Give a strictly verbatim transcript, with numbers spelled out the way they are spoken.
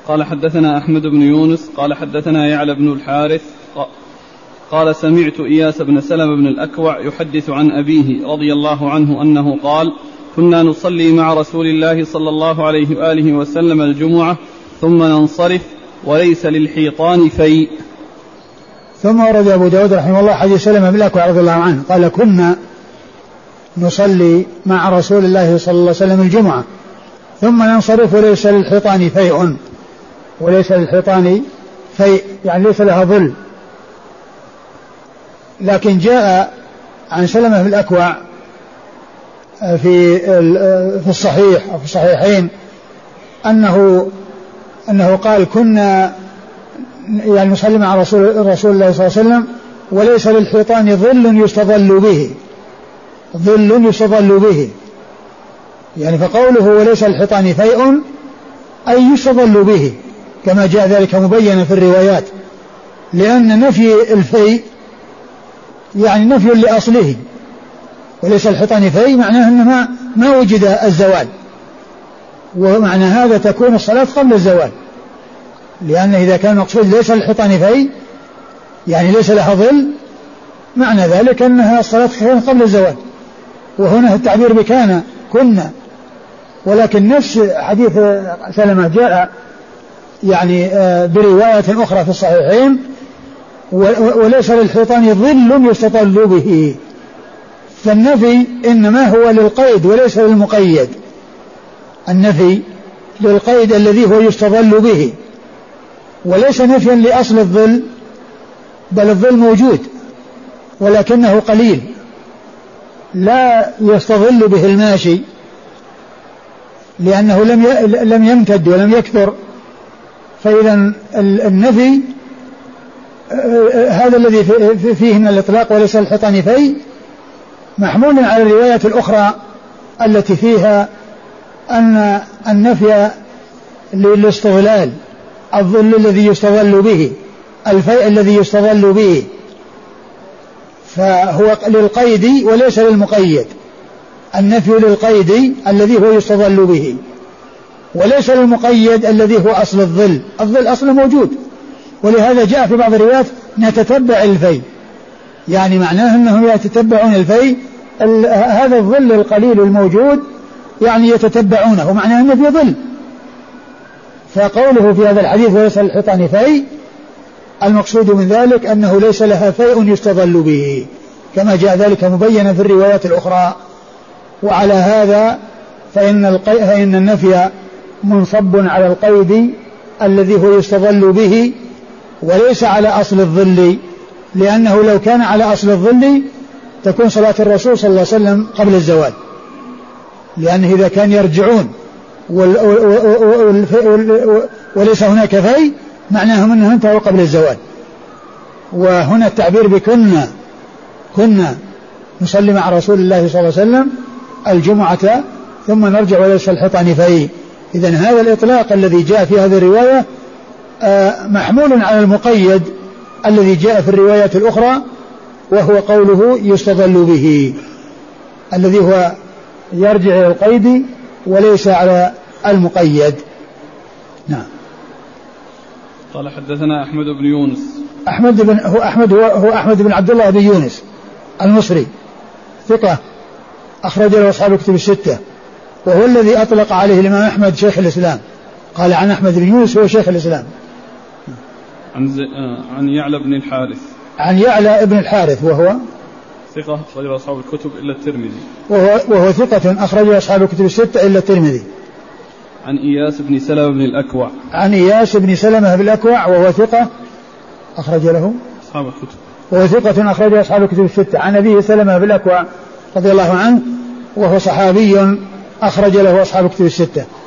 قال حدثنا أحمد بن يونس قال حدثنا يعلى بن الحارث قال سمعت إياس بن سلمة بن الأكوع يحدث عن أبيه رضي الله عنه أنه قال كنا نصلي مع رسول الله صلى الله عليه وآله وسلم الجمعة ثم ننصرف وليس للحيطان فيء. ثم ورد أبو داود رحمه الله حديث سلمة بن الأكوع رضي الله عنه قال كنا نصلي مع رسول الله صلى الله عليه وسلم الجمعة ثم ننصرف وليس للحيطان فيء وليس للحيطان فيء يعني ليس لها ظل. لكن جاء عن سلمة بن الأكوع في في الصحيح أو في الصحيحين أنه أنه قال كنا يعني نصلي مع رسول رسول الله صلى الله عليه وسلم وليس للحيطان ظل يستظل به ظل يستظل به يعني فقوله وليس للحيطان فيء أي يستظل به كما جاء ذلك مبينا في الروايات لأن نفي الفيء يعني نفي لأصله وليس الحيطان فيء معناه أنه ما, ما وجد الزوال ومعنى هذا تكون الصلاة قبل الزوال لأن إذا كان مقصود ليس الحيطان فيء يعني ليس لها ظل معنى ذلك أنها الصلاة قبل الزوال وهنا التعبير بكان كنا ولكن نفس حديث سلمة جاء يعني برواية أخرى في الصحيحين وليس للحيطان ظل يستظل به فالنفي إنما هو للقيد وليس للمقيد النفي للقيد الذي هو يستظل به وليس نفيا لأصل الظل بل الظل موجود ولكنه قليل لا يستظل به الماشي لأنه لم لم يمتد ولم يكثر فإذا النفي هذا الذي فيه من الإطلاق وليس الحيطان فيء محمول على الروايات الأخرى التي فيها أن النفي للاستظلال الظل الذي يستظل به الفيء الذي يستظل به فهو للقيد وليس للمقيد النفي للقيد الذي هو يستظل به وليس للمقيد الذي هو أصل الظل الظل أصله موجود ولهذا جاء في بعض الروايات نتتبع الفيء يعني معناه أنهم يتتبعون الفيء هذا الظل القليل الموجود يعني يتتبعونه معناه أنه في ظل فقوله في هذا الحديث وليس للحيطان فيء المقصود من ذلك أنه ليس لها فيء يستظل به كما جاء ذلك مبينا في الروايات الأخرى وعلى هذا فإن, القي... فإن النفي منصب على القيد الذي هو يستظل به وليس على أصل الظل لأنه لو كان على أصل الظل تكون صلاة الرسول صلى الله عليه وسلم قبل الزوال لأنه إذا كان يرجعون وال... وال... وال... وليس هناك في معناه أنه انتهى قبل الزوال وهنا التعبير بكنا كنا نصلي مع رسول الله صلى الله عليه وسلم الجمعة ثم نرجع وليس الحيطان فيه إذن هذا الإطلاق الذي جاء في هذه الرواية محمول على المقيد الذي جاء في الروايات الأخرى وهو قوله يستظل به الذي هو يرجع إلى القيد وليس على المقيد. نعم. قال حدثنا أحمد بن يونس أحمد بن هو أحمد هو, هو أحمد بن عبد الله بن يونس المصري ثقة أخرج له أصحاب الكتب الستة وهو الذي أطلق عليه الإمام أحمد شيخ الإسلام قال عن أحمد بن يونس هو شيخ الإسلام. عن زي... عن يعلى بن الحارث عن يعلى بن الحارث وهو ثقة أخرج له أصحاب الكتب إلا الترمذي وهو, وهو ثقة أخرج له أصحاب الكتب الستة إلا الترمذي. عن إياس بن سلمة بن الأكوع عن إياس بن سلمة بن الأكوع وهو ثقة أخرج له أصحاب الكتب وهو ثقة أخرج له أصحاب الكتب الستة. عن أبيه سلمة بن الأكوع رضي الله عنه وهو صحابي أخرج له أصحاب الكتب الستة.